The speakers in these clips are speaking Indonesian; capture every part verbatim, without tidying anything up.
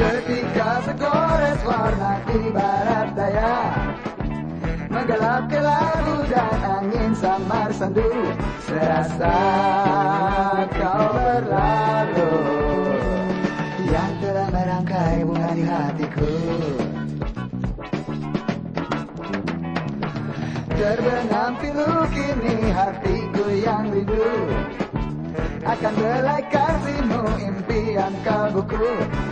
Ketika segores warna di barat daya menggelap kelabu dan angin samar sendu, serasa kau berlalu yang telah merangkai bunga di hatiku. Terbenam pilu kini hatiku yang rindu akan belai kasihmu, impian kalbuku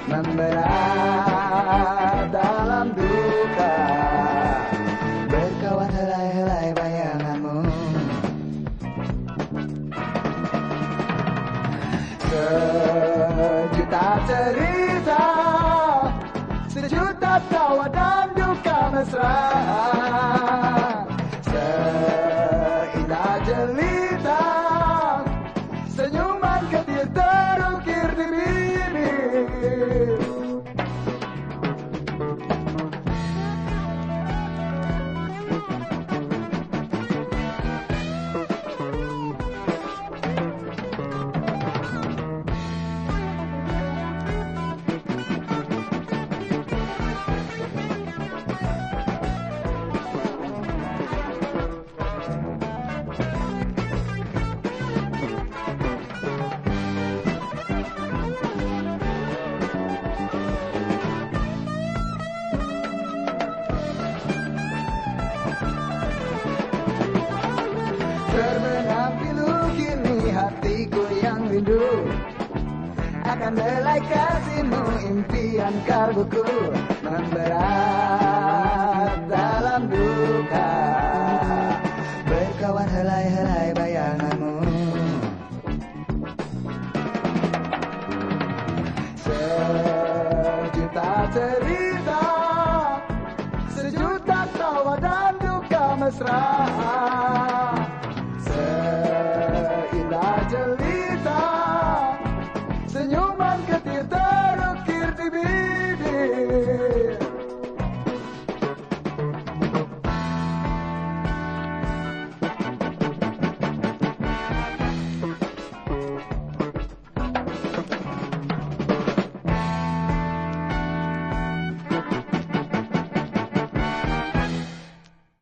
memberat dalam duka, berkawan helai-helai bayanganmu. Sejuta cerita, sejuta tawa dan duka mesra, seindah jelita senyuman kecil terukir di bibir. Terbenam pilu kini hatiku yang rindu akan belai kasihmu, impian kalbuku memberat dalam duka, berkawan helai-helai bayanganmu. Sejuta cerita, sejuta tawa dan duka mesra, seindah jelita